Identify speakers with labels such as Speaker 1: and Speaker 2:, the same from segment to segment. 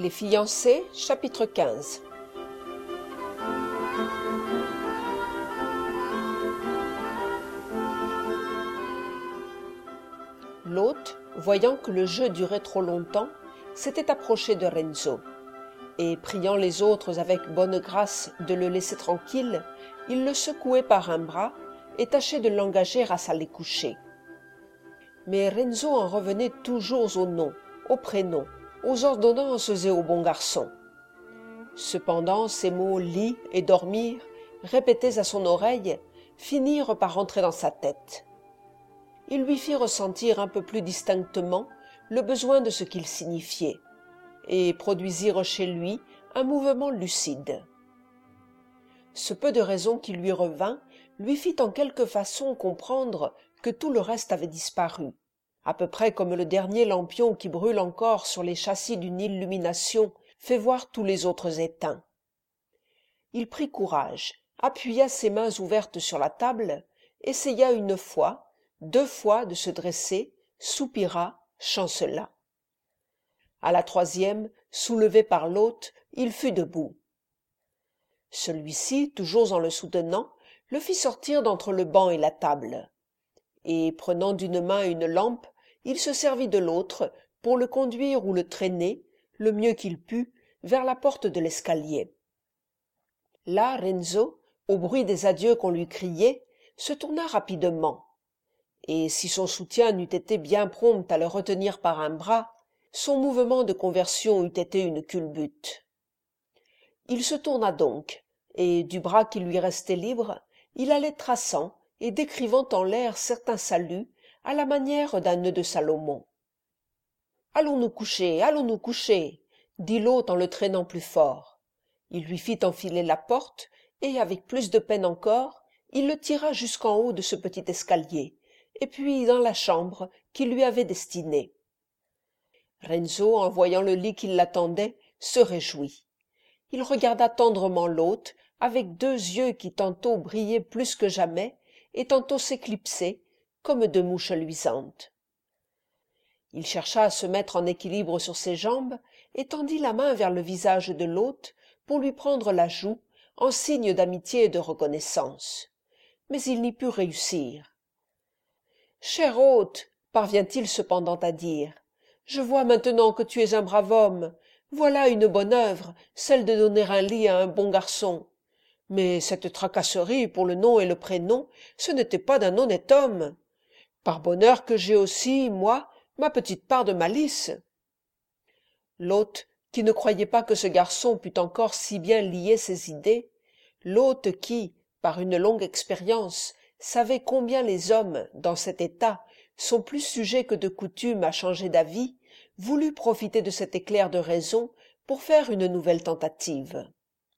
Speaker 1: Les fiancés, chapitre 15. L'hôte, voyant que le jeu durait trop longtemps, s'était approché de Renzo, et priant les autres avec bonne grâce de le laisser tranquille, il le secouait par un bras et tâchait de l'engager à s'aller coucher. Mais Renzo en revenait toujours au nom, au prénom, aux ordonnances et au bon garçon. Cependant, ces mots « lit » et « dormir », répétés à son oreille, finirent par rentrer dans sa tête. Il lui fit ressentir un peu plus distinctement le besoin de ce qu'ils signifiaient, et produisirent chez lui un mouvement lucide. Ce peu de raison qui lui revint lui fit en quelque façon comprendre que tout le reste avait disparu, à peu près comme le dernier lampion qui brûle encore sur les châssis d'une illumination fait voir tous les autres éteints. Il prit courage, appuya ses mains ouvertes sur la table, essaya une fois, 2 fois de se dresser, soupira, chancela. À la 3e, soulevé par l'hôte, il fut debout. Celui-ci, toujours en le soutenant, le fit sortir d'entre le banc et la table, et prenant d'une main une lampe, il se servit de l'autre pour le conduire ou le traîner, le mieux qu'il put, vers la porte de l'escalier. Là, Renzo, au bruit des adieux qu'on lui criait, se tourna rapidement, et si son soutien n'eût été bien prompt à le retenir par un bras, son mouvement de conversion eût été une culbute. Il se tourna donc, et du bras qui lui restait libre, il allait traçant et décrivant en l'air certains saluts à la manière d'un nœud de Salomon. « Allons-nous coucher » dit l'hôte en le traînant plus fort. Il lui fit enfiler la porte, et avec plus de peine encore, il le tira jusqu'en haut de ce petit escalier, et puis dans la chambre qu'il lui avait destinée. Renzo, en voyant le lit qui l'attendait, se réjouit. Il regarda tendrement l'hôte, avec 2 yeux qui tantôt brillaient plus que jamais, et tantôt s'éclipsaient, comme 2 mouches luisantes. Il chercha à se mettre en équilibre sur ses jambes, et tendit la main vers le visage de l'hôte pour lui prendre la joue, en signe d'amitié et de reconnaissance. Mais il n'y put réussir. « Cher hôte, parvient-il cependant à dire, je vois maintenant que tu es un brave homme. Voilà une bonne œuvre, celle de donner un lit à un bon garçon. Mais cette tracasserie pour le nom et le prénom, ce n'était pas d'un honnête homme. Par bonheur que j'ai aussi, moi, ma petite part de malice. » L'hôte, qui ne croyait pas que ce garçon pût encore si bien lier ses idées, l'hôte qui, par une longue expérience, savait combien les hommes, dans cet état, sont plus sujets que de coutume à changer d'avis, voulut profiter de cet éclair de raison pour faire une nouvelle tentative.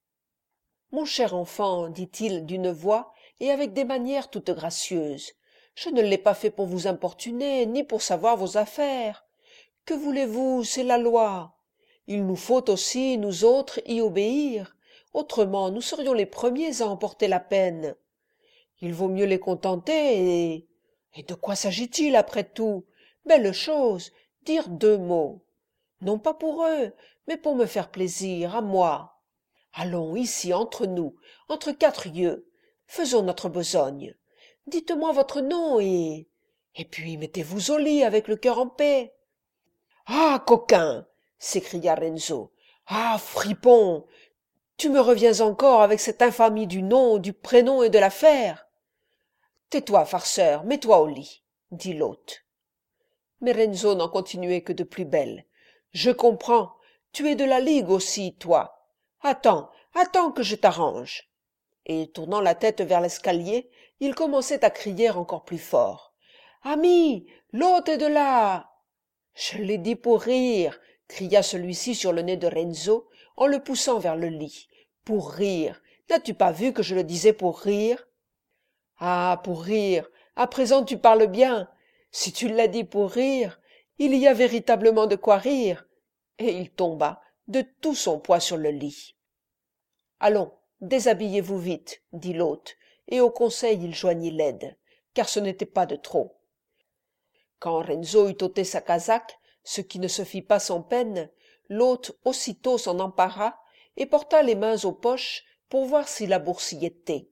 Speaker 1: « Mon cher enfant, dit-il d'une voix et avec des manières toutes gracieuses, je ne l'ai pas fait pour vous importuner, ni pour savoir vos affaires. Que voulez-vous, c'est la loi. Il nous faut aussi, nous autres, y obéir, autrement nous serions les premiers à en porter la peine. Il vaut mieux les contenter et de quoi s'agit-il après tout? Belle chose, dire 2 mots. Non pas pour eux, mais pour me faire plaisir, à moi. Allons, ici, entre nous, entre 4 yeux, faisons notre besogne. Dites-moi votre nom et puis mettez-vous au lit avec le cœur en paix. »« Ah, coquin !» s'écria Renzo. « Ah, fripon ! Tu me reviens encore avec cette infamie du nom, du prénom et de l'affaire. »« Tais-toi, farceur, mets-toi au lit, » dit l'hôte. Mais Renzo n'en continuait que de plus belle. « Je comprends, tu es de la ligue aussi, toi. Attends que je t'arrange. » Et tournant la tête vers l'escalier, il commençait à crier encore plus fort. « Ami, l'hôte est de là !»« Je l'ai dit pour rire !» cria celui-ci sur le nez de Renzo, en le poussant vers le lit. « Pour rire! N'as-tu pas vu que je le disais pour rire ?»« Ah, pour rire! À présent tu parles bien. Si tu l'as dit pour rire, il y a véritablement de quoi rire. » Et il tomba de tout son poids sur le lit. « Allons, déshabillez-vous vite, » dit l'hôte, et au conseil il joignit l'aide, car ce n'était pas de trop. Quand Renzo eut ôté sa casaque, ce qui ne se fit pas sans peine, l'hôte aussitôt s'en empara et porta les mains aux poches pour voir si la bourse y était.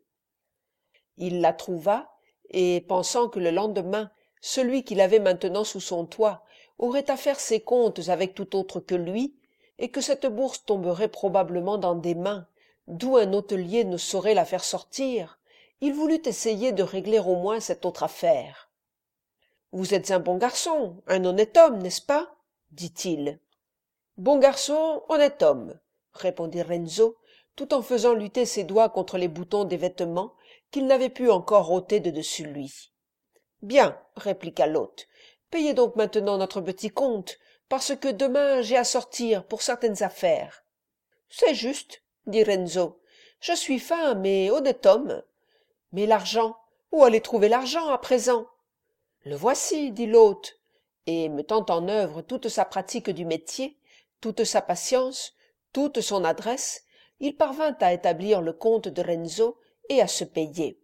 Speaker 1: Il la trouva, et pensant que le lendemain celui qu'il avait maintenant sous son toit aurait à faire ses comptes avec tout autre que lui, et que cette bourse tomberait probablement dans des mains d'où un hôtelier ne saurait la faire sortir, il voulut essayer de régler au moins cette autre affaire. « Vous êtes un bon garçon, un honnête homme, n'est-ce pas ?» dit-il. « Bon garçon, honnête homme, » répondit Renzo, tout en faisant lutter ses doigts contre les boutons des vêtements qu'il n'avait pu encore ôter de dessus lui. « Bien, répliqua l'hôte, payez donc maintenant notre petit compte, parce que demain j'ai à sortir pour certaines affaires. »« C'est juste, » dit Renzo, « je suis fin, mais honnête homme. Mais l'argent, où allez trouver l'argent à présent ?»« Le voici, » dit l'hôte, et mettant en œuvre toute sa pratique du métier, toute sa patience, toute son adresse, il parvint à établir le compte de Renzo et à se payer.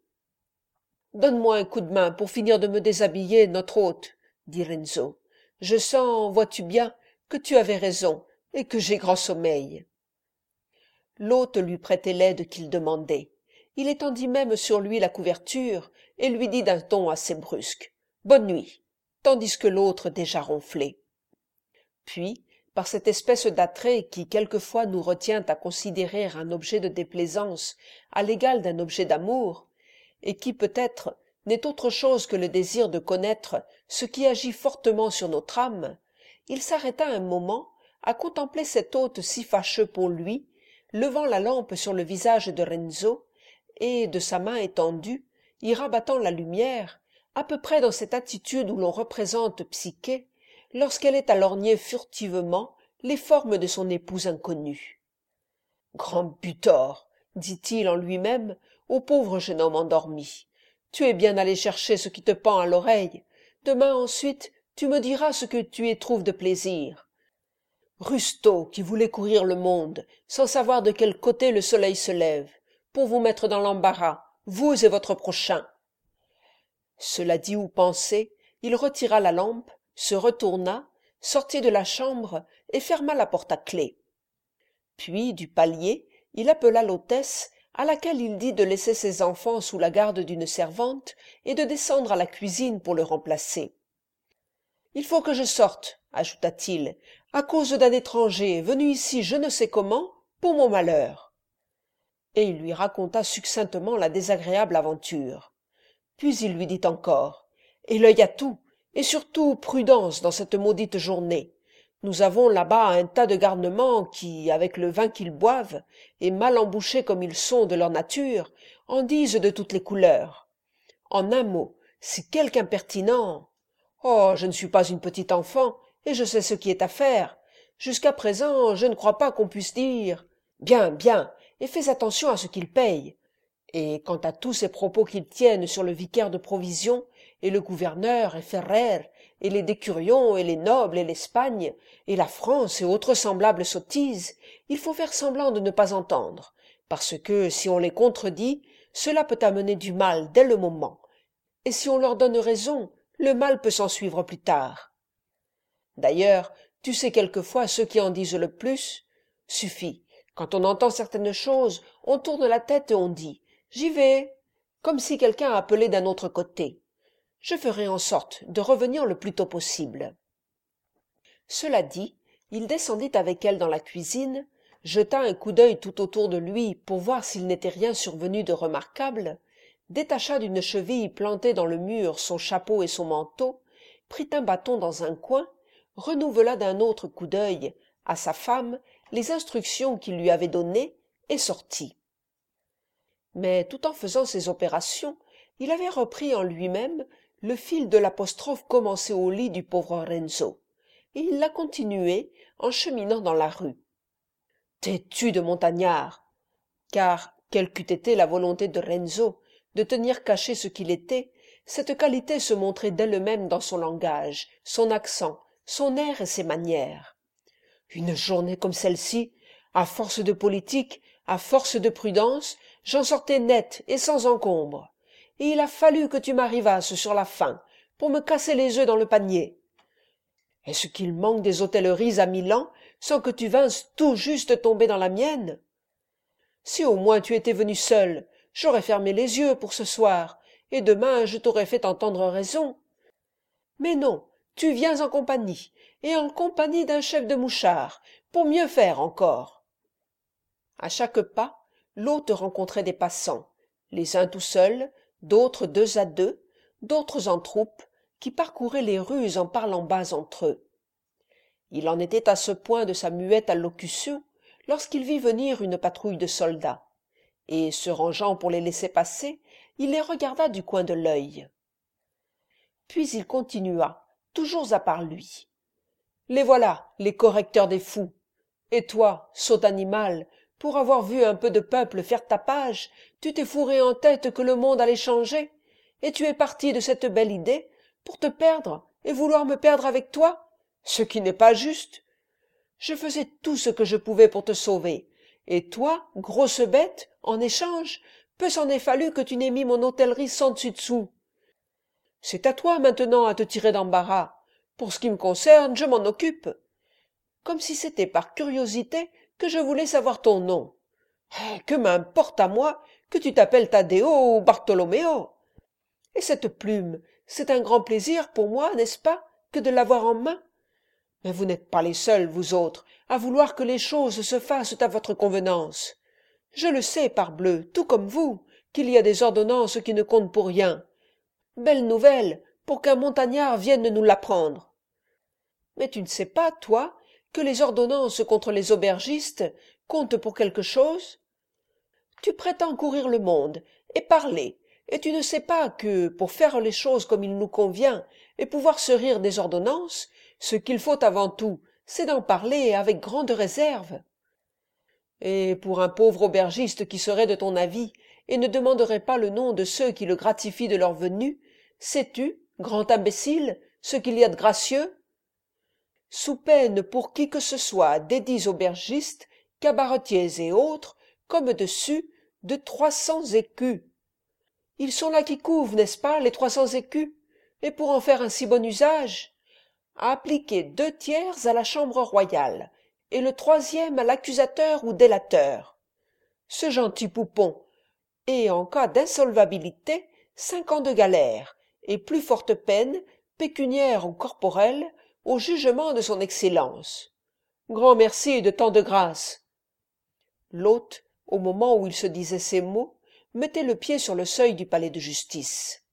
Speaker 1: « Donne-moi un coup de main pour finir de me déshabiller, notre hôte, » dit Renzo. « Je sens, vois-tu bien, que tu avais raison et que j'ai grand sommeil. » L'hôte lui prêtait l'aide qu'il demandait. Il étendit même sur lui la couverture et lui dit d'un ton assez brusque « Bonne nuit », tandis que l'autre déjà ronflait. Puis, par cette espèce d'attrait qui quelquefois nous retient à considérer un objet de déplaisance à l'égal d'un objet d'amour, et qui peut-être n'est autre chose que le désir de connaître ce qui agit fortement sur notre âme, il s'arrêta un moment à contempler cet hôte si fâcheux pour lui, levant la lampe sur le visage de Renzo, et, de sa main étendue, y rabattant la lumière, à peu près dans cette attitude où l'on représente Psyché, lorsqu'elle est à lorgner furtivement les formes de son épouse inconnue. « Grand butor !» dit-il en lui-même au pauvre jeune homme endormi. « Tu es bien allé chercher ce qui te pend à l'oreille. Demain ensuite, tu me diras ce que tu éprouves de plaisir. Rustaud qui voulait courir le monde, sans savoir de quel côté le soleil se lève, pour vous mettre dans l'embarras, vous et votre prochain. » Cela dit ou pensé, il retira la lampe, se retourna, sortit de la chambre et ferma la porte à clef. Puis, du palier, il appela l'hôtesse, à laquelle il dit de laisser ses enfants sous la garde d'une servante et de descendre à la cuisine pour le remplacer. « Il faut que je sorte, » ajouta-t-il, « à cause d'un étranger venu ici je ne sais comment, pour mon malheur. » Et il lui raconta succinctement la désagréable aventure. Puis il lui dit encore « Et l'œil à tout, et surtout prudence dans cette maudite journée. Nous avons là-bas un tas de garnements qui, avec le vin qu'ils boivent, et mal embouchés comme ils sont de leur nature, en disent de toutes les couleurs. En un mot, si quelque impertinent... Oh, je ne suis pas une petite enfant, et je sais ce qui est à faire. Jusqu'à présent, je ne crois pas qu'on puisse dire... Bien, bien, et fais attention à ce qu'il paye. Et quant à tous ces propos qu'ils tiennent sur le vicaire de provision, et le gouverneur, et Ferrer, et les décurions, et les nobles, et l'Espagne, et la France, et autres semblables sottises, il faut faire semblant de ne pas entendre, parce que, si on les contredit, cela peut amener du mal dès le moment, et si on leur donne raison, le mal peut s'en suivre plus tard. D'ailleurs, tu sais quelquefois ceux qui en disent le plus? Suffit, quand on entend certaines choses, on tourne la tête et on dit « J'y vais », comme si quelqu'un appelait d'un autre côté. Je ferai en sorte de revenir le plus tôt possible. Cela dit, il descendit avec elle dans la cuisine, jeta un coup d'œil tout autour de lui pour voir s'il n'était rien survenu de remarquable, détacha d'une cheville plantée dans le mur son chapeau et son manteau, prit un bâton dans un coin, renouvela d'un autre coup d'œil à sa femme les instructions qu'il lui avait données et sortit. Mais tout en faisant ces opérations, il avait repris en lui-même le fil de l'apostrophe commencée au lit du pauvre Renzo, et il l'a continué en cheminant dans la rue. Têtu de montagnard! Car, quelle qu'eût été la volonté de Renzo de tenir caché ce qu'il était, cette qualité se montrait d'elle-même dans son langage, son accent, son air et ses manières. Une journée comme celle-ci, à force de politique, à force de prudence, j'en sortais net et sans encombre. Et il a fallu que tu m'arrivasses sur la fin pour me casser les œufs dans le panier. Est-ce qu'il manque des hôtelleries à Milan sans que tu vinsses tout juste tomber dans la mienne? Si au moins tu étais venu seul, j'aurais fermé les yeux pour ce soir, et demain je t'aurais fait entendre raison. Mais non, tu viens en compagnie, et en compagnie d'un chef de mouchards, pour mieux faire encore. À chaque pas, l'hôte rencontrait des passants, les uns tout seuls, d'autres deux à deux, d'autres en troupes, qui parcouraient les rues en parlant bas entre eux. Il en était à ce point de sa muette allocution lorsqu'il vit venir une patrouille de soldats, et, se rangeant pour les laisser passer, il les regarda du coin de l'œil. Puis il continua, toujours à part lui. « Les voilà, les correcteurs des fous. Et toi, sot animal, pour avoir vu un peu de peuple faire tapage, tu t'es fourré en tête que le monde allait changer, et tu es parti de cette belle idée pour te perdre et vouloir me perdre avec toi, ce qui n'est pas juste. Je faisais tout ce que je pouvais pour te sauver, et toi, grosse bête, en échange, peu s'en est fallu que tu n'aies mis mon hôtellerie sans dessus-dessous. C'est à toi maintenant à te tirer d'embarras. Pour ce qui me concerne, je m'en occupe. Comme si c'était par curiosité que je voulais savoir ton nom. Que m'importe à moi que tu t'appelles Taddeo ou Bartholoméo. Et cette plume, c'est un grand plaisir pour moi, n'est-ce pas, que de l'avoir en main? Mais vous n'êtes pas les seuls, vous autres, à vouloir que les choses se fassent à votre convenance. Je le sais, parbleu, tout comme vous, qu'il y a des ordonnances qui ne comptent pour rien. Belle nouvelle, pour qu'un montagnard vienne nous l'apprendre. Mais tu ne sais pas, toi, que les ordonnances contre les aubergistes comptent pour quelque chose? Tu prétends courir le monde et parler, et tu ne sais pas que, pour faire les choses comme il nous convient et pouvoir se rire des ordonnances, ce qu'il faut avant tout, c'est d'en parler avec grande réserve. Et pour un pauvre aubergiste qui serait de ton avis et ne demanderait pas le nom de ceux qui le gratifient de leur venue, sais-tu, grand imbécile, ce qu'il y a de gracieux? Sous peine pour qui que ce soit desdits aubergistes, cabaretiers et autres, comme dessus, de 300 écus. Ils sont là qui couvent, n'est-ce pas, les 300 écus? Et pour en faire un si bon usage, à appliquer 2/3 à la chambre royale, et le 3e à l'accusateur ou délateur. Ce gentil poupon, et en cas d'insolvabilité, 5 ans de galère, et plus forte peine, pécuniaire ou corporelle, au jugement de son excellence. Grand merci de tant de grâce. L'hôte, au moment où il se disait ces mots, mettait le pied sur le seuil du palais de justice.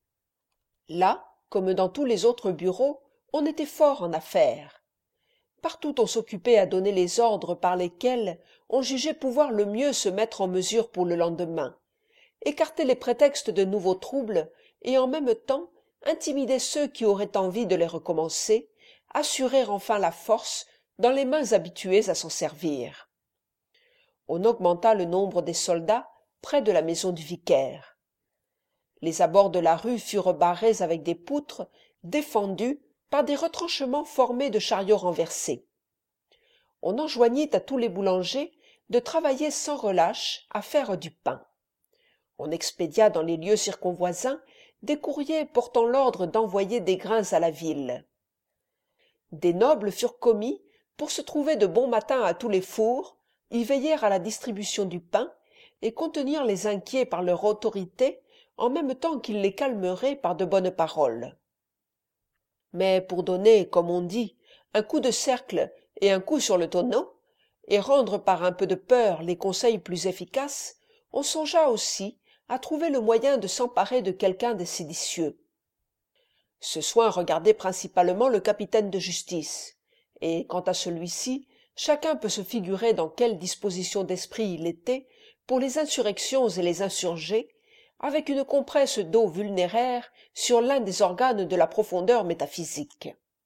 Speaker 1: Là, comme dans tous les autres bureaux, on était fort en affaires. Partout on s'occupait à donner les ordres par lesquels on jugeait pouvoir le mieux se mettre en mesure pour le lendemain, écarter les prétextes de nouveaux troubles et en même temps intimider ceux qui auraient envie de les recommencer, assurer enfin la force dans les mains habituées à s'en servir. On augmenta le nombre des soldats près de la maison du vicaire. Les abords de la rue furent barrés avec des poutres, défendus par des retranchements formés de chariots renversés. On enjoignit à tous les boulangers de travailler sans relâche à faire du pain. On expédia dans les lieux circonvoisins des courriers portant l'ordre d'envoyer des grains à la ville. Des nobles furent commis pour se trouver de bon matin à tous les fours, y veiller à la distribution du pain et contenir les inquiets par leur autorité en même temps qu'ils les calmeraient par de bonnes paroles. Mais pour donner, comme on dit, un coup de cercle et un coup sur le tonneau, et rendre par un peu de peur les conseils plus efficaces, on songea aussi à trouver le moyen de s'emparer de quelqu'un des séditieux. Ce soin regardait principalement le capitaine de justice, et quant à celui-ci, chacun peut se figurer dans quelle disposition d'esprit il était pour les insurrections et les insurgés, avec une compresse d'eau vulnéraire sur l'un des organes de la profondeur métaphysique.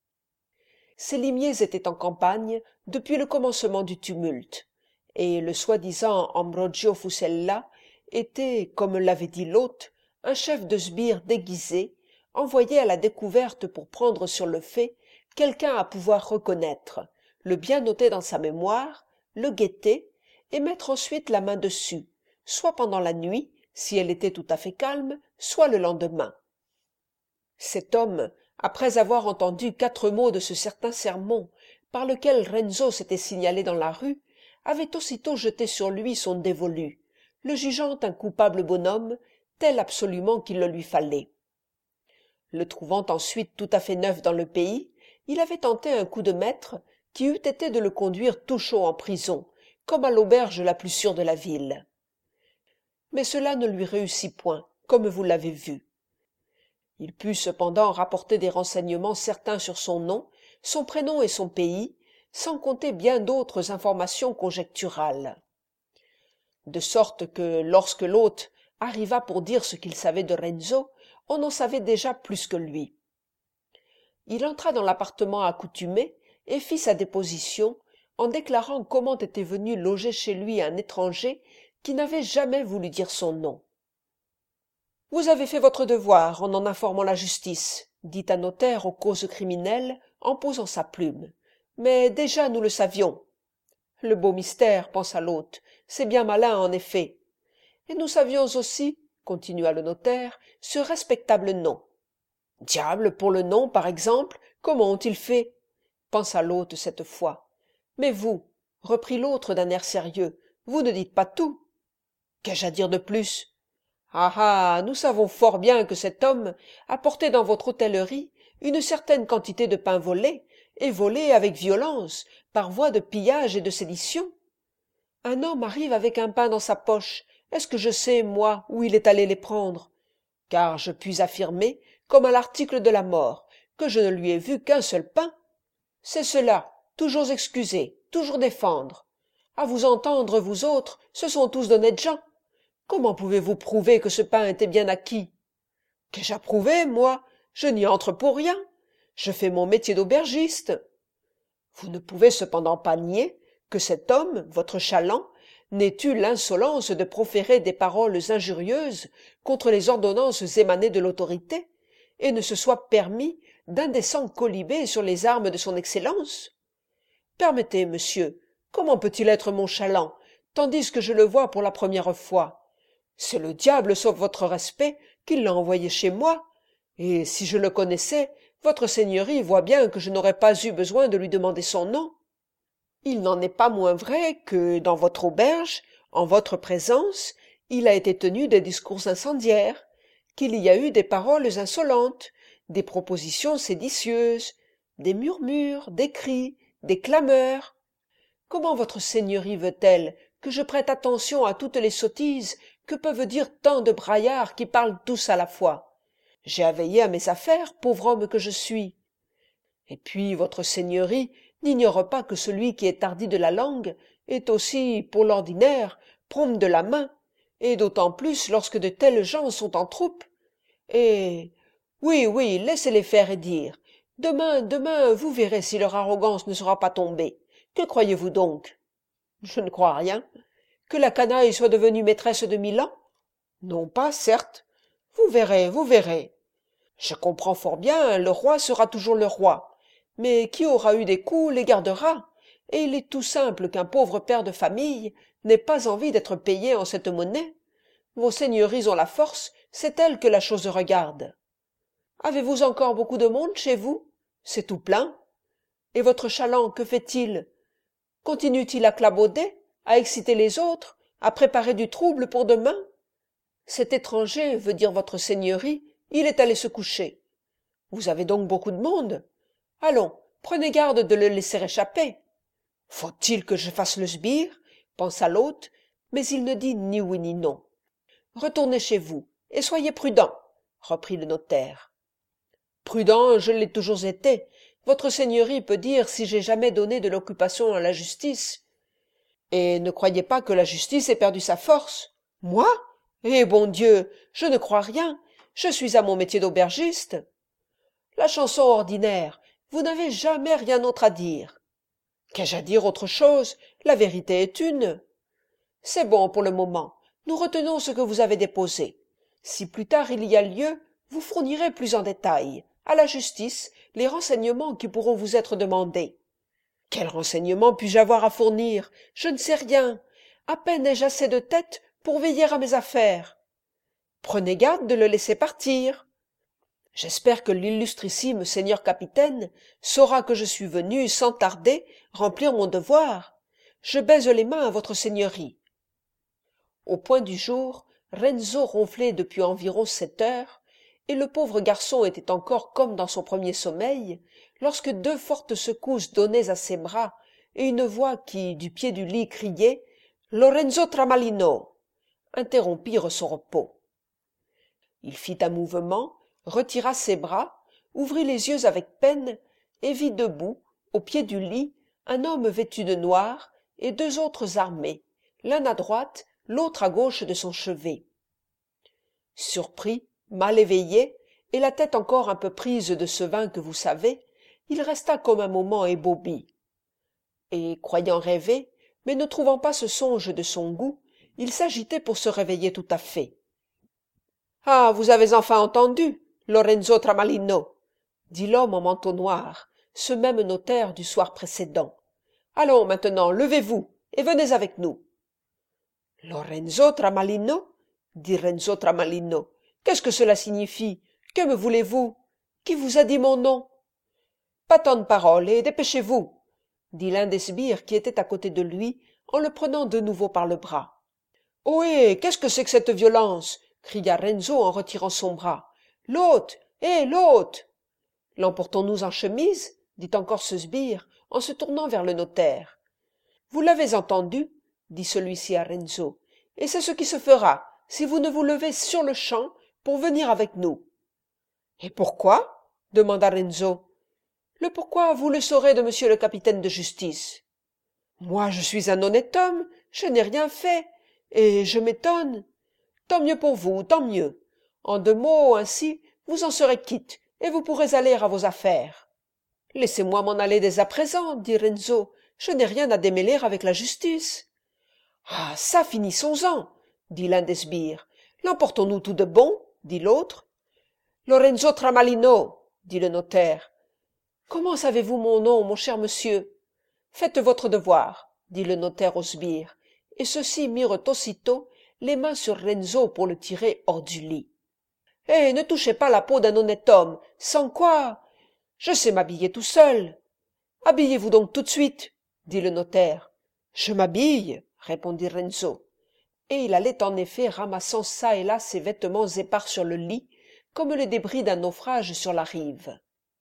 Speaker 1: Ces limiers étaient en campagne depuis le commencement du tumulte, et le soi-disant Ambrogio Fusella était, comme l'avait dit l'hôte, un chef de sbire déguisé, envoyé à la découverte pour prendre sur le fait quelqu'un à pouvoir reconnaître, le bien noter dans sa mémoire, le guetter, et mettre ensuite la main dessus, soit pendant la nuit, si elle était tout à fait calme, soit le lendemain. Cet homme, après avoir entendu 4 mots de ce certain sermon, par lequel Renzo s'était signalé dans la rue, avait aussitôt jeté sur lui son dévolu, le jugeant un coupable bonhomme, tel absolument qu'il le lui fallait. Le trouvant ensuite tout à fait neuf dans le pays, il avait tenté un coup de maître qui eût été de le conduire tout chaud en prison, comme à l'auberge la plus sûre de la ville. Mais cela ne lui réussit point, comme vous l'avez vu. Il put cependant rapporter des renseignements certains sur son nom, son prénom et son pays, sans compter bien d'autres informations conjecturales. De sorte que, lorsque l'hôte arriva pour dire ce qu'il savait de Renzo, on en savait déjà plus que lui. Il entra dans l'appartement accoutumé et fit sa déposition, en déclarant comment était venu loger chez lui un étranger qui n'avait jamais voulu dire son nom. « Vous avez fait votre devoir en informant la justice, » dit un notaire aux causes criminelles en posant sa plume. « Mais déjà nous le savions. » « Le beau mystère, pensa l'hôte, c'est bien malin en effet. Et nous savions aussi, continua le notaire, ce respectable nom. Diable, pour le nom, par exemple, comment ont-ils fait? Pensa l'hôte cette fois. Mais vous, reprit l'autre d'un air sérieux, vous ne dites pas tout. Qu'ai-je à dire de plus? Ah ah, nous savons fort bien que cet homme a porté dans votre hôtellerie une certaine quantité de pain volé, et volé avec violence, par voie de pillage et de sédition. Un homme arrive avec un pain dans sa poche, est-ce que je sais, moi, où il est allé les prendre? Car je puis affirmer, comme à l'article de la mort, que je ne lui ai vu qu'un seul pain. C'est cela, toujours excuser, toujours défendre. À vous entendre, vous autres, ce sont tous d'honnêtes gens. Comment pouvez-vous prouver que ce pain était bien acquis? Qu'ai-je à prouver, moi? Je n'y entre pour rien. Je fais mon métier d'aubergiste. Vous ne pouvez cependant pas nier que cet homme, votre chaland, n'ait eu l'insolence de proférer des paroles injurieuses contre les ordonnances émanées de l'autorité, et ne se soit permis d'indécents colibés sur les armes de son excellence? Permettez, monsieur, comment peut-il être mon chaland, tandis que je le vois pour la première fois? C'est le diable, sauf votre respect, qui l'a envoyé chez moi, et si je le connaissais, votre seigneurie voit bien que je n'aurais pas eu besoin de lui demander son nom. Il n'en est pas moins vrai que, dans votre auberge, en votre présence, il a été tenu des discours incendiaires, qu'il y a eu des paroles insolentes, des propositions séditieuses, des murmures, des cris, des clameurs. Comment votre seigneurie veut-elle que je prête attention à toutes les sottises que peuvent dire tant de braillards qui parlent tous à la fois? J'ai à veiller à mes affaires, pauvre homme que je suis. Et puis votre seigneurie n'ignore pas que celui qui est hardi de la langue est aussi, pour l'ordinaire, prompt de la main, et d'autant plus lorsque de tels gens sont en troupe. Et oui, oui, laissez-les faire et dire. Demain, vous verrez si leur arrogance ne sera pas tombée. Que croyez-vous donc? Je ne crois rien. Que la canaille soit devenue maîtresse de Milan? Non pas, certes. Vous verrez, vous verrez. Je comprends fort bien, le roi sera toujours le roi, mais qui aura eu des coups les gardera, et il est tout simple qu'un pauvre père de famille n'ait pas envie d'être payé en cette monnaie. Vos seigneuries ont la force, c'est elles que la chose regarde. Avez-vous encore beaucoup de monde chez vous? C'est tout plein. Et votre chaland, que fait-il? Continue-t-il à clabauder, à exciter les autres, à préparer du trouble pour demain? Cet étranger veut dire votre seigneurie, il est allé se coucher. Vous avez donc beaucoup de monde? Allons, prenez garde de le laisser échapper. Faut-il que je fasse le sbire? Pensa l'hôte, mais il ne dit ni oui ni non. Retournez chez vous, et soyez prudent, reprit le notaire. Prudent, je l'ai toujours été. Votre seigneurie peut dire si j'ai jamais donné de l'occupation à la justice. Et ne croyez pas que la justice ait perdu sa force. Moi? Eh bon Dieu, je ne crois rien. Je suis à mon métier d'aubergiste. La chanson ordinaire, vous n'avez jamais rien autre à dire. Qu'ai-je à dire autre chose? La vérité est une. C'est bon pour le moment. Nous retenons ce que vous avez déposé. Si plus tard il y a lieu, vous fournirez plus en détail, à la justice, les renseignements qui pourront vous être demandés. Quels renseignements puis-je avoir à fournir? Je ne sais rien. À peine ai-je assez de tête pour veiller à mes affaires. Prenez garde de le laisser partir. J'espère que l'illustrissime seigneur capitaine saura que je suis venu, sans tarder, remplir mon devoir. Je baise les mains à votre seigneurie. » Au point du jour, Renzo ronflait depuis environ 7 heures, et le pauvre garçon était encore comme dans son premier sommeil, lorsque 2 fortes secousses données à ses bras et une voix qui, du pied du lit, criait « Lorenzo Tramalino » interrompirent son repos. Il fit un mouvement, retira ses bras, ouvrit les yeux avec peine, et vit debout, au pied du lit, un homme vêtu de noir et 2 autres armés, l'un à droite, l'autre à gauche de son chevet. Surpris, mal éveillé, et la tête encore un peu prise de ce vin que vous savez, il resta comme un moment ébaubi. Et, croyant rêver, mais ne trouvant pas ce songe de son goût, il s'agitait pour se réveiller tout à fait. « Ah, vous avez enfin entendu, Lorenzo Tramalino » dit l'homme en manteau noir, ce même notaire du soir précédent. « Allons maintenant, levez-vous, et venez avec nous. »« Lorenzo Tramalino » dit Renzo Tramalino. « Qu'est-ce que cela signifie? Que me voulez-vous? Qui vous a dit mon nom? »« Pas tant de paroles, et dépêchez-vous, » dit l'un des sbires qui était à côté de lui, en le prenant de nouveau par le bras. « Ohé, qu'est-ce que c'est que cette violence? » cria Renzo en retirant son bras. « L'hôte! L'hôte !»« L'emportons-nous en chemise ?» dit encore ce sbire, en se tournant vers le notaire. « Vous l'avez entendu, » dit celui-ci à Renzo, « et c'est ce qui se fera, si vous ne vous levez sur-le-champ pour venir avec nous. »« Et pourquoi ?» demanda Renzo. « Le pourquoi, vous le saurez de monsieur le capitaine de justice. »« Moi, je suis un honnête homme, je n'ai rien fait, et je m'étonne. » « Tant mieux pour vous, tant mieux. En 2 mots, ainsi, vous en serez quitte, et vous pourrez aller à vos affaires. »« Laissez-moi m'en aller dès à présent, » dit Renzo. « Je n'ai rien à démêler avec la justice. »« Ah, ça, finissons-en, » dit l'un des sbires. « L'emportons-nous tout de bon, » dit l'autre. « Lorenzo Tramalino, » dit le notaire. « Comment savez-vous mon nom, mon cher monsieur? »« Faites votre devoir, » dit le notaire aux sbires, et ceux-ci mirent aussitôt les mains sur Renzo pour le tirer hors du lit. « Eh, ne touchez pas la peau d'un honnête homme, sans quoi... Je sais m'habiller tout seul. »« Habillez-vous donc tout de suite, » dit le notaire. « Je m'habille, » répondit Renzo. Et il allait en effet ramassant çà et là ses vêtements épars sur le lit, comme les débris d'un naufrage sur la rive.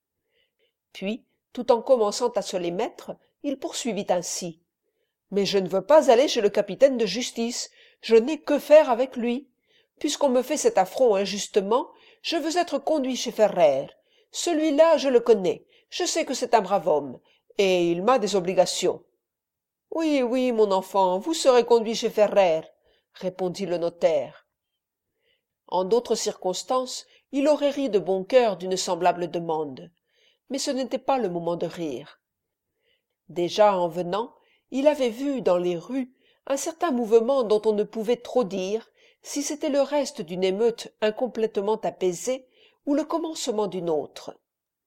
Speaker 1: Puis, tout en commençant à se les mettre, il poursuivit ainsi. « Mais je ne veux pas aller chez le capitaine de justice, je n'ai que faire avec lui. Puisqu'on me fait cet affront injustement, je veux être conduit chez Ferrer. Celui-là, je le connais, je sais que c'est un brave homme, et il m'a des obligations. »« Oui, oui, mon enfant, vous serez conduit chez Ferrer, » répondit le notaire. En d'autres circonstances, il aurait ri de bon cœur d'une semblable demande. Mais ce n'était pas le moment de rire. Déjà, en venant, il avait vu, dans les rues, un certain mouvement dont on ne pouvait trop dire si c'était le reste d'une émeute incomplètement apaisée ou le commencement d'une autre.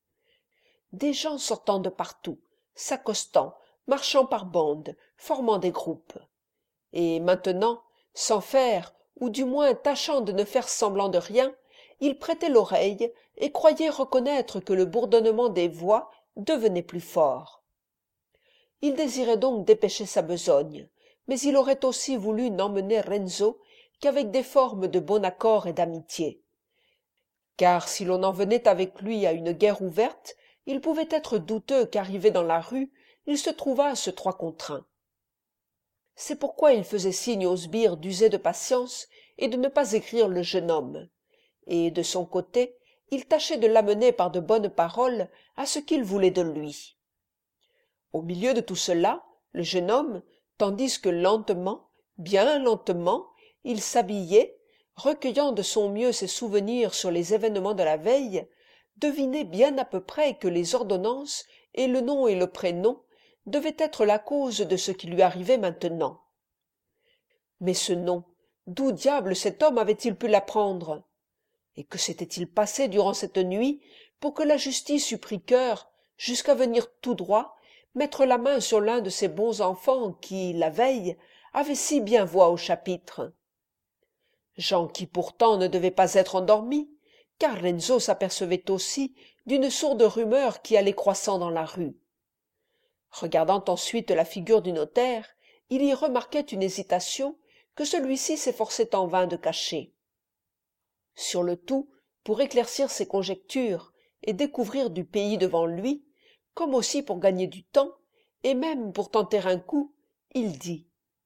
Speaker 1: Des gens sortant de partout, s'accostant, marchant par bandes, formant des groupes. Et maintenant, sans faire, ou du moins tâchant de ne faire semblant de rien, il prêtait l'oreille et croyait reconnaître que le bourdonnement des voix devenait plus fort. Il désirait donc dépêcher sa besogne, mais il aurait aussi voulu n'emmener Renzo qu'avec des formes de bon accord et d'amitié. Car si l'on en venait avec lui à une guerre ouverte, il pouvait être douteux qu'arrivé dans la rue, il se trouvasse 3 contre 1. C'est pourquoi il faisait signe aux sbires d'user de patience et de ne pas écrire le jeune homme. Et, de son côté, il tâchait de l'amener par de bonnes paroles à ce qu'il voulait de lui. Au milieu de tout cela, le jeune homme, tandis que lentement, bien lentement, il s'habillait, recueillant de son mieux ses souvenirs sur les événements de la veille, devinait bien à peu près que les ordonnances et le nom et le prénom devaient être la cause de ce qui lui arrivait maintenant. Mais ce nom, d'où diable cet homme avait-il pu l'apprendre? Et que s'était-il passé durant cette nuit pour que la justice eût pris cœur, jusqu'à venir tout droit, mettre la main sur l'un de ces bons enfants qui, la veille, avaient si bien voix au chapitre? Gens qui pourtant ne devaient pas être endormis, car Renzo s'apercevait aussi d'une sourde rumeur qui allait croissant dans la rue. Regardant ensuite la figure du notaire, il y remarquait une hésitation que celui-ci s'efforçait en vain de cacher. Sur le tout, pour éclaircir ses conjectures et découvrir du pays devant lui, comme aussi pour gagner du temps, et même pour tenter un coup, il dit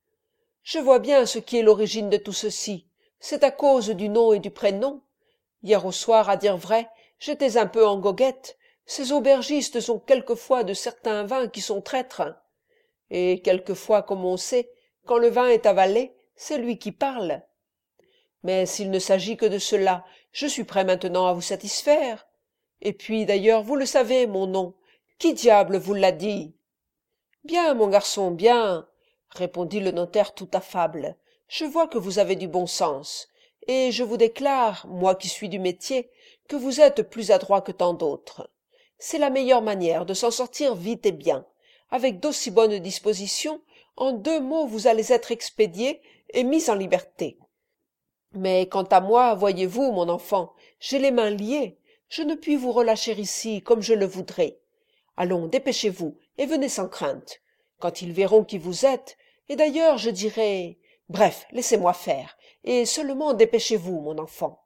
Speaker 1: « Je vois bien ce qui est l'origine de tout ceci, c'est à cause du nom et du prénom. Hier au soir, à dire vrai, j'étais un peu en goguette, ces aubergistes ont quelquefois de certains vins qui sont traîtres. Et quelquefois, comme on sait, quand le vin est avalé, c'est lui qui parle. Mais s'il ne s'agit que de cela, je suis prêt maintenant à vous satisfaire. Et puis, d'ailleurs, vous le savez, mon nom. Qui diable vous l'a dit? Bien, mon garçon, bien, répondit le notaire tout affable. Je vois que vous avez du bon sens. Et je vous déclare, moi qui suis du métier, que vous êtes plus adroit que tant d'autres. C'est la meilleure manière de s'en sortir vite et bien. Avec d'aussi bonnes dispositions, en 2 mots vous allez être expédié et mis en liberté. Mais quant à moi, voyez-vous, mon enfant, j'ai les mains liées, je ne puis vous relâcher ici comme je le voudrais. Allons, dépêchez-vous, et venez sans crainte. Quand ils verront qui vous êtes, et d'ailleurs je dirai... Bref, laissez-moi faire, et seulement dépêchez-vous, mon enfant.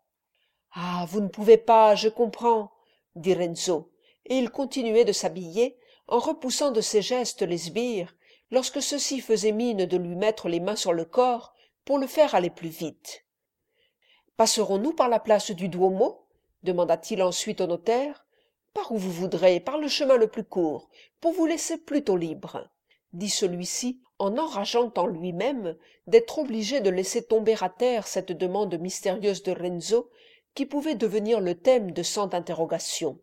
Speaker 1: Ah, vous ne pouvez pas, je comprends, dit Renzo, et il continuait de s'habiller, en repoussant de ses gestes les sbires, lorsque ceux-ci faisaient mine de lui mettre les mains sur le corps pour le faire aller plus vite. Passerons-nous par la place du Duomo? Demanda-t-il ensuite au notaire. Par où vous voudrez, par le chemin le plus court, pour vous laisser plutôt libre, dit celui-ci, en enrageant en lui-même d'être obligé de laisser tomber à terre cette demande mystérieuse de Renzo, qui pouvait devenir le thème de cent interrogations.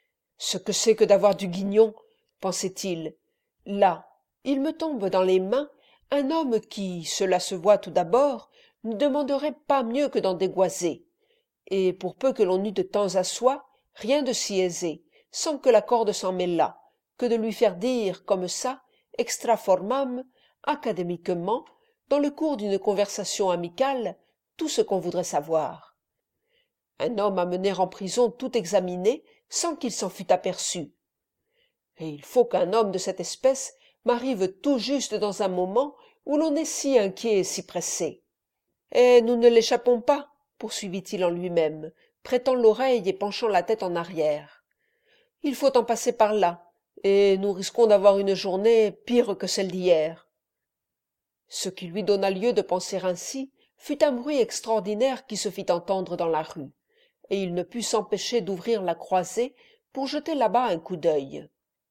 Speaker 1: Ce que c'est que d'avoir du guignon, pensait-il. Là, il me tombe dans les mains un homme qui, cela se voit tout d'abord, ne demanderait pas mieux que d'en dégoiser, et pour peu que l'on eût de temps à soi, rien de si aisé, sans que la corde s'en mêlât, que de lui faire dire, comme ça, extra formam, académiquement, dans le cours d'une conversation amicale, tout ce qu'on voudrait savoir. Un homme à mener en prison tout examiné, sans qu'il s'en fût aperçu. Et il faut qu'un homme de cette espèce m'arrive tout juste dans un moment où l'on est si inquiet et si pressé. Et nous ne l'échappons pas, poursuivit-il en lui-même, prêtant l'oreille et penchant la tête en arrière. Il faut en passer par là, et nous risquons d'avoir une journée pire que celle d'hier. Ce qui lui donna lieu de penser ainsi fut un bruit extraordinaire qui se fit entendre dans la rue, et il ne put s'empêcher d'ouvrir la croisée pour jeter là-bas un coup d'œil.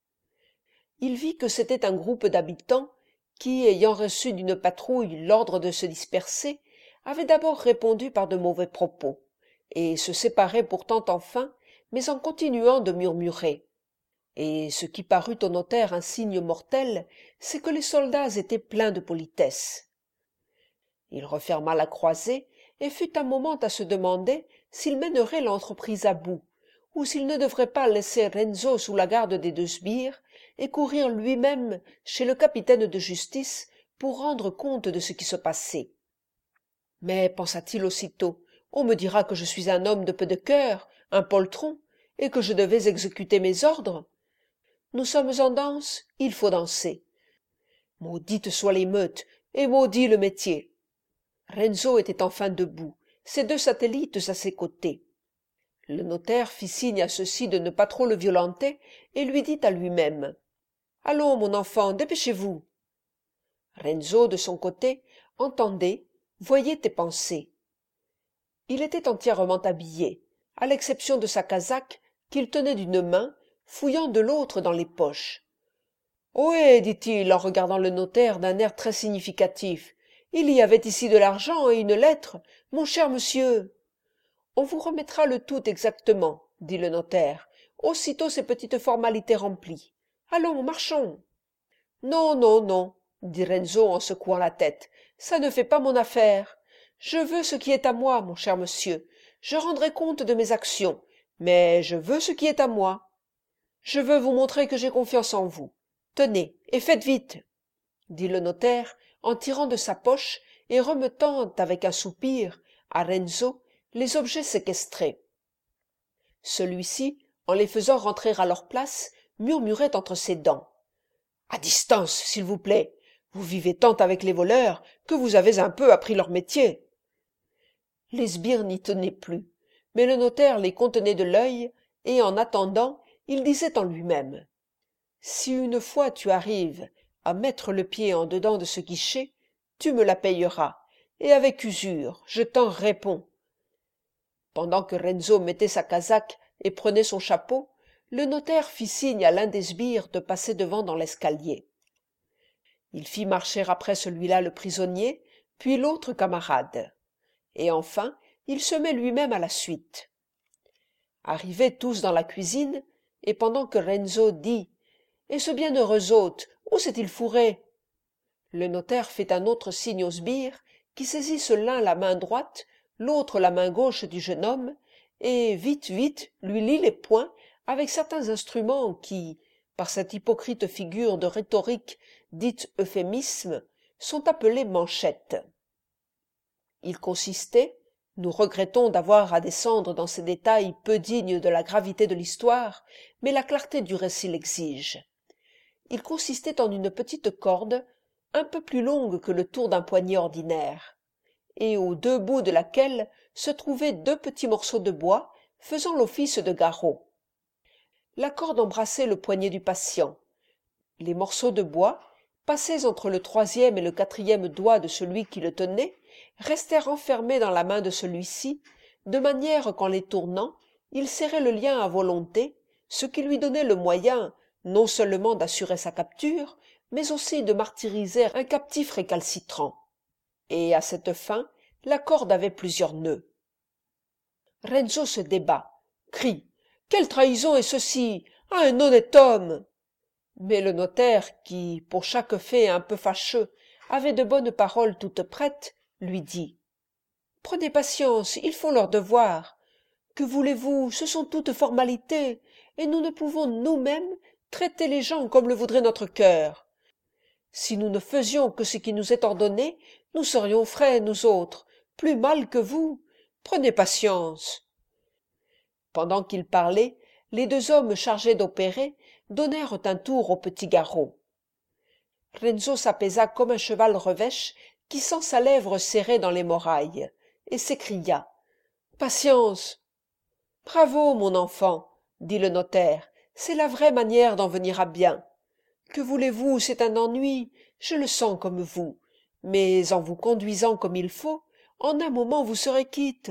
Speaker 1: Il vit que c'était un groupe d'habitants qui, ayant reçu d'une patrouille l'ordre de se disperser, avaient d'abord répondu par de mauvais propos, et se séparaient pourtant enfin, mais en continuant de murmurer. Et ce qui parut au notaire un signe mortel, c'est que les soldats étaient pleins de politesse. Il referma la croisée et fut un moment à se demander s'il mènerait l'entreprise à bout, ou s'il ne devrait pas laisser Renzo sous la garde des 2 sbires et courir lui-même chez le capitaine de justice pour rendre compte de ce qui se passait. Mais, pensa-t-il aussitôt, on me dira que je suis un homme de peu de cœur, un poltron, et que je devais exécuter mes ordres. Nous sommes en danse, il faut danser. Maudite soit l'émeute, et maudit le métier. Renzo était enfin debout, ses 2 satellites à ses côtés. Le notaire fit signe à ceux-ci de ne pas trop le violenter et lui dit à lui-même « Allons, mon enfant, dépêchez-vous !» Renzo, de son côté, entendait, voyait et pensait. Il était entièrement habillé, à l'exception de sa casaque qu'il tenait d'une main, fouillant de l'autre dans les poches. « Ohé, dit-il en regardant le notaire d'un air très significatif, il y avait ici de l'argent et une lettre, mon cher monsieur. On vous remettra le tout exactement, dit le notaire, aussitôt ces petites formalités remplies. Allons, marchons. Non, non, non, dit Renzo en secouant la tête, ça ne fait pas mon affaire. Je veux ce qui est à moi, mon cher monsieur. Je rendrai compte de mes actions, mais je veux ce qui est à moi. Je veux vous montrer que j'ai confiance en vous. Tenez, et faites vite, dit le notaire en tirant de sa poche et remettant avec un soupir à Renzo les objets séquestrés. Celui-ci, en les faisant rentrer à leur place, murmurait entre ses dents: « À distance, s'il vous plaît. Vous vivez tant avec les voleurs que vous avez un peu appris leur métier. » Les sbires n'y tenaient plus, mais le notaire les contenait de l'œil, et en attendant, il disait en lui-même: « Si une fois tu arrives à mettre le pied en dedans de ce guichet, tu me la payeras, et avec usure, je t'en réponds. » Pendant que Renzo mettait sa casaque et prenait son chapeau, le notaire fit signe à l'un des sbires de passer devant dans l'escalier. Il fit marcher après celui-là le prisonnier, puis l'autre camarade. Et enfin, il se met lui-même à la suite. Arrivés tous dans la cuisine, et pendant que Renzo dit: « Et ce bienheureux hôte, où s'est-il fourré ?» Le notaire fait un autre signe aux sbires, qui saisissent l'un la main droite, l'autre la main gauche du jeune homme, et vite, vite, lui lie les poings avec certains instruments qui, par cette hypocrite figure de rhétorique dite euphémisme, sont appelés manchettes. Il consistait, nous regrettons d'avoir à descendre dans ces détails peu dignes de la gravité de l'histoire, mais la clarté du récit l'exige. Il consistait en une petite corde, un peu plus longue que le tour d'un poignet ordinaire, et aux deux bouts de laquelle se trouvaient deux petits morceaux de bois faisant l'office de garrots. La corde embrassait le poignet du patient. Les morceaux de bois, passés entre le troisième et le quatrième doigt de celui qui le tenait, restèrent enfermés dans la main de celui-ci, de manière qu'en les tournant, il serrait le lien à volonté, ce qui lui donnait le moyen non seulement d'assurer sa capture, mais aussi de martyriser un captif récalcitrant. Et à cette fin, la corde avait plusieurs nœuds. Renzo se débat, crie: « Quelle trahison est ceci à un honnête homme ?» Mais le notaire, qui, pour chaque fait un peu fâcheux, avait de bonnes paroles toutes prêtes, lui dit: « Prenez patience, ils font leur devoir. Que voulez-vous, ce sont toutes formalités, et nous ne pouvons nous-mêmes traiter les gens comme le voudrait notre cœur. Si nous ne faisions que ce qui nous est ordonné, nous serions frais, nous autres, plus mal que vous. Prenez patience. » Pendant qu'il parlait, les deux hommes chargés d'opérer donnèrent un tour au petit garrot. Renzo s'apaisa comme un cheval revêche qui sent sa lèvre serrée dans l'hémorraille, et s'écria: « Patience !»« Bravo, mon enfant, » dit le notaire, « c'est la vraie manière d'en venir à bien. Que voulez-vous, c'est un ennui, je le sens comme vous, mais en vous conduisant comme il faut, en un moment vous serez quitte.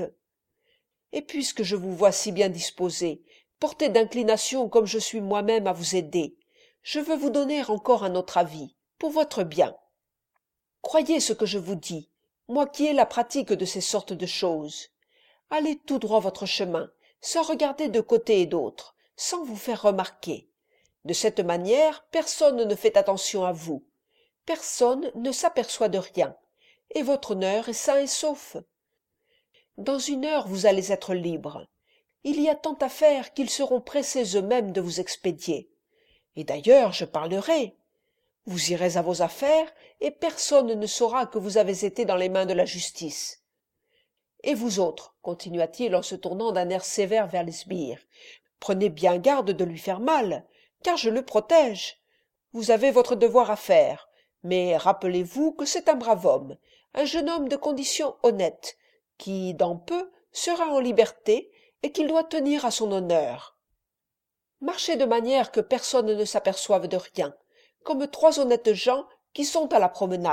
Speaker 1: Et puisque je vous vois si bien disposé, porté d'inclination comme je suis moi-même à vous aider, je veux vous donner encore un autre avis, pour votre bien. Croyez ce que je vous dis, moi qui ai la pratique de ces sortes de choses. Allez tout droit votre chemin, sans regarder de côté et d'autre, sans vous faire remarquer. De cette manière, personne ne fait attention à vous, personne ne s'aperçoit de rien, et votre honneur est sain et sauf. Dans une heure vous allez être libre. Il y a tant à faire qu'ils seront pressés eux-mêmes de vous expédier. Et d'ailleurs je parlerai. Vous irez à vos affaires, et personne ne saura que vous avez été dans les mains de la justice. Et vous autres, continua-t-il en se tournant d'un air sévère vers les sbires, prenez bien garde de lui faire mal, car je le protège. Vous avez votre devoir à faire, mais rappelez-vous que c'est un brave homme, un jeune homme de condition honnête, qui, dans peu, sera en liberté et qu'il doit tenir à son honneur. Marchez de manière que personne ne s'aperçoive de rien, comme trois honnêtes gens qui sont à la promenade. »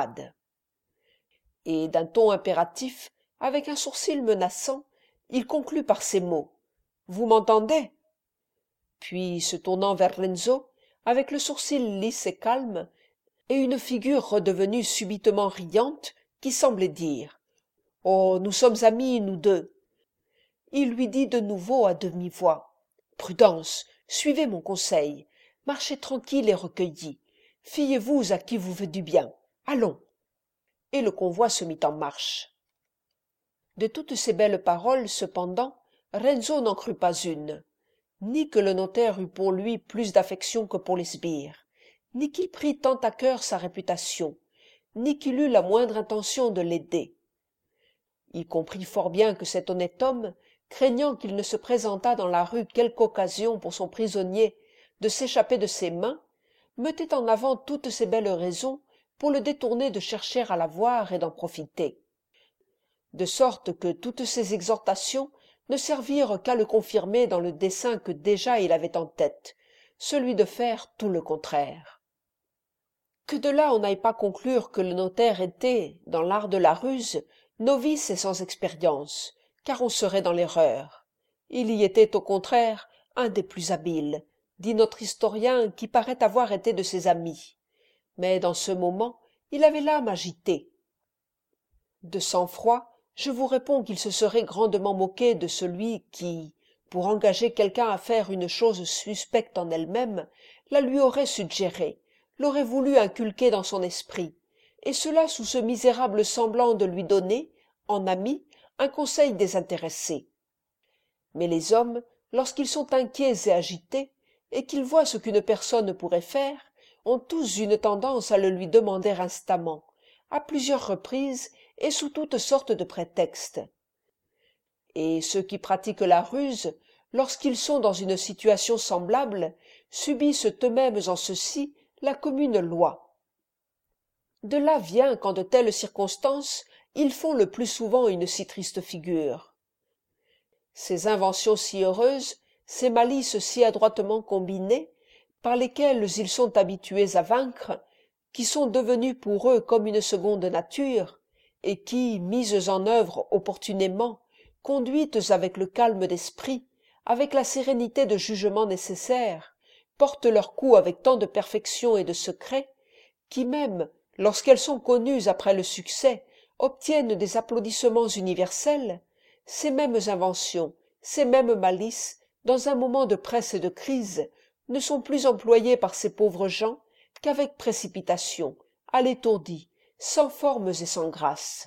Speaker 1: Et d'un ton impératif, avec un sourcil menaçant, il conclut par ces mots: « Vous m'entendez ?» Puis, se tournant vers Renzo, avec le sourcil lisse et calme, et une figure redevenue subitement riante, qui semblait dire: « Oh, nous sommes amis, nous deux !» Il lui dit de nouveau à demi-voix: « Prudence, suivez mon conseil, marchez tranquille et recueilli, fiez-vous à qui vous veut du bien, allons !» Et le convoi se mit en marche. De toutes ces belles paroles, cependant, Renzo n'en crut pas une, ni que le notaire eût pour lui plus d'affection que pour les sbires, ni qu'il prît tant à cœur sa réputation, ni qu'il eût la moindre intention de l'aider. Il comprit fort bien que cet honnête homme, craignant qu'il ne se présentât dans la rue quelque occasion pour son prisonnier de s'échapper de ses mains, mettait en avant toutes ces belles raisons pour le détourner de chercher à la voir et d'en profiter. De sorte que toutes ces exhortations ne servirent qu'à le confirmer dans le dessein que déjà il avait en tête, celui de faire tout le contraire. Que de là on n'aille pas conclure que le notaire était, dans l'art de la ruse, novice et sans expérience, car on serait dans l'erreur. Il y était au contraire un des plus habiles, dit notre historien qui paraît avoir été de ses amis. Mais dans ce moment, il avait l'âme agitée. De sang-froid, je vous réponds qu'il se serait grandement moqué de celui qui, pour engager quelqu'un à faire une chose suspecte en elle-même, la lui aurait suggérée, l'aurait voulu inculquer dans son esprit, et cela sous ce misérable semblant de lui donner, en ami, un conseil désintéressé. Mais les hommes, lorsqu'ils sont inquiets et agités, et qu'ils voient ce qu'une personne pourrait faire, ont tous une tendance à le lui demander instamment, à plusieurs reprises et sous toutes sortes de prétextes. Et ceux qui pratiquent la ruse, lorsqu'ils sont dans une situation semblable, subissent eux-mêmes en ceci la commune loi. De là vient qu'en de telles circonstances, ils font le plus souvent une si triste figure. Ces inventions si heureuses, ces malices si adroitement combinées, par lesquelles ils sont habitués à vaincre, qui sont devenues pour eux comme une seconde nature, et qui, mises en œuvre opportunément, conduites avec le calme d'esprit, avec la sérénité de jugement nécessaire, portent leur coup avec tant de perfection et de secret, qui même, lorsqu'elles sont connues après le succès, obtiennent des applaudissements universels, ces mêmes inventions, ces mêmes malices, dans un moment de presse et de crise, ne sont plus employées par ces pauvres gens qu'avec précipitation, à l'étourdi, sans formes et sans grâce.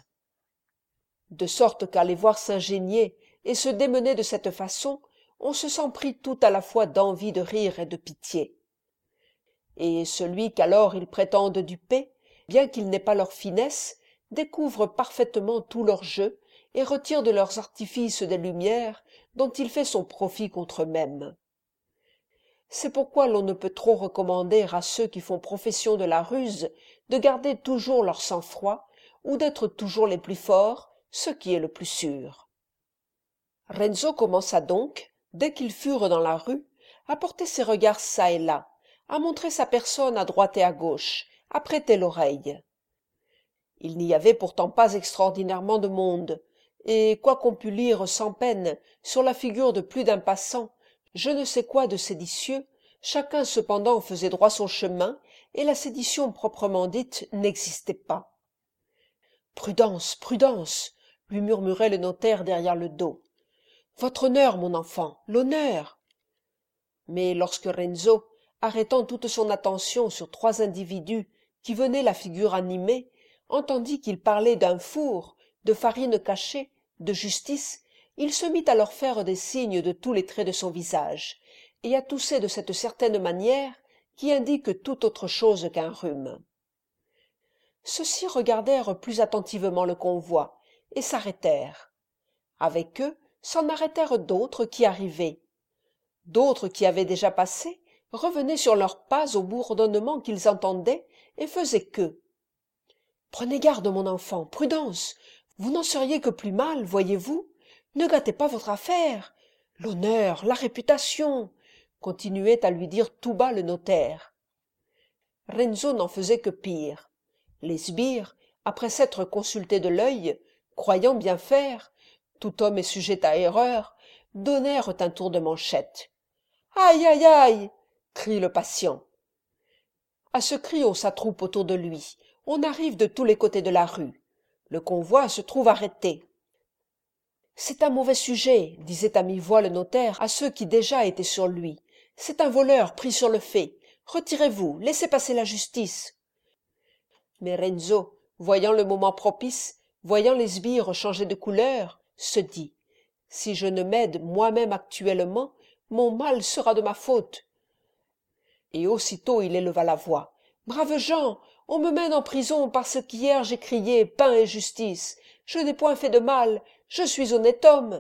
Speaker 1: De sorte qu'à les voir s'ingénier et se démener de cette façon, on se sent pris tout à la fois d'envie de rire et de pitié. Et celui qu'alors ils prétendent duper, bien qu'il n'ait pas leur finesse, découvre parfaitement tout leur jeu et retire de leurs artifices des lumières dont il fait son profit contre eux-mêmes. C'est pourquoi l'on ne peut trop recommander à ceux qui font profession de la ruse de garder toujours leur sang-froid ou d'être toujours les plus forts, ce qui est le plus sûr. Renzo commença donc, dès qu'ils furent dans la rue, à porter ses regards çà et là, à montrer sa personne à droite et à gauche, à prêter l'oreille. Il n'y avait pourtant pas extraordinairement de monde, et quoiqu'on pût lire sans peine sur la figure de plus d'un passant je ne sais quoi de séditieux, chacun cependant faisait droit son chemin, et la sédition proprement dite n'existait pas. « Prudence, prudence !» lui murmurait le notaire derrière le dos. « Votre honneur, mon enfant, l'honneur !» Mais lorsque Renzo, arrêtant toute son attention sur trois individus qui venaient la figure animée, entendit qu'il parlait d'un four, de farine cachée, de justice, il se mit à leur faire des signes de tous les traits de son visage, et à tousser de cette certaine manière qui indique tout autre chose qu'un rhume. Ceux-ci regardèrent plus attentivement le convoi, et s'arrêtèrent. Avec eux s'en arrêtèrent d'autres qui arrivaient. D'autres qui avaient déjà passé revenaient sur leurs pas au bourdonnement qu'ils entendaient et faisaient queue. « Prenez garde, mon enfant, prudence, vous n'en seriez que plus mal, voyez-vous. Ne gâtez pas votre affaire. L'honneur, la réputation, continuait à lui dire tout bas le notaire. Renzo n'en faisait que pire. Les sbires, après s'être consultés de l'œil, croyant bien faire, tout homme est sujet à erreur, donnèrent un tour de manchette. « Aïe, aïe, aïe !» crie le patient. À ce cri on s'attroupe autour de lui, on arrive de tous les côtés de la rue. Le convoi se trouve arrêté. « C'est un mauvais sujet, » disait à mi-voix le notaire à ceux qui déjà étaient sur lui. « C'est un voleur pris sur le fait. Retirez-vous, laissez passer la justice. » Mais Renzo, voyant le moment propice, voyant les sbires changer de couleur, se dit « Si je ne m'aide moi-même actuellement, mon mal sera de ma faute. » Et aussitôt il éleva la voix. « Braves gens, on me mène en prison parce qu'hier j'ai crié pain et justice. Je n'ai point fait de mal, je suis honnête homme.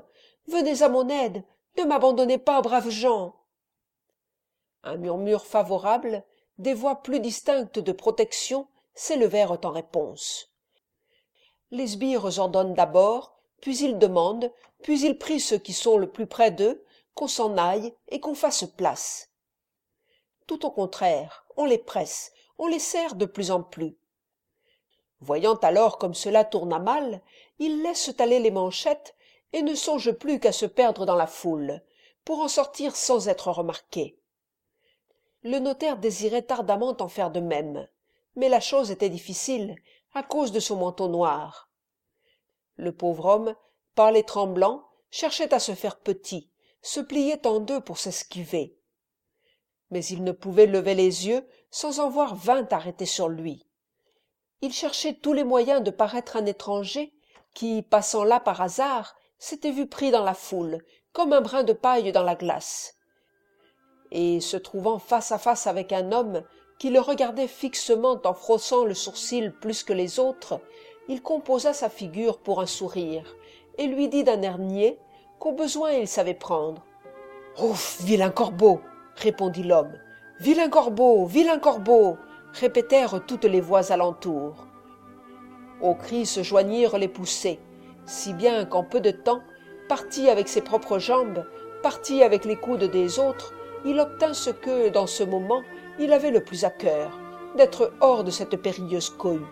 Speaker 1: Venez à mon aide, ne m'abandonnez pas, braves gens. Un murmure favorable, des voix plus distinctes de protection s'élevèrent en réponse. Les sbires ordonnent d'abord, puis ils demandent, puis ils prient ceux qui sont le plus près d'eux, qu'on s'en aille et qu'on fasse place. Tout au contraire, on les presse, on les serre de plus en plus. Voyant alors comme cela tourne à mal, ils laissent aller les manchettes et ne songent plus qu'à se perdre dans la foule, pour en sortir sans être remarqués. Le notaire désirait ardemment en faire de même, mais la chose était difficile, à cause de son manteau noir. Le pauvre homme, pâle et tremblant, cherchait à se faire petit, se pliait en deux pour s'esquiver. Mais il ne pouvait lever les yeux sans en voir 20 arrêtés sur lui. Il cherchait tous les moyens de paraître un étranger qui, passant là par hasard, s'était vu pris dans la foule, comme un brin de paille dans la glace. Et, se trouvant face à face avec un homme qui le regardait fixement en fronçant le sourcil plus que les autres, il composa sa figure pour un sourire, et lui dit d'un air niais qu'au besoin il savait prendre. « Ouf, vilain corbeau !» répondit l'homme. « Vilain corbeau, vilain corbeau !» répétèrent toutes les voix alentour. Aux cris se joignirent les poussées, si bien qu'en peu de temps, parti avec ses propres jambes, parti avec les coudes des autres, il obtint ce que, dans ce moment, il avait le plus à cœur, d'être hors de cette périlleuse cohue.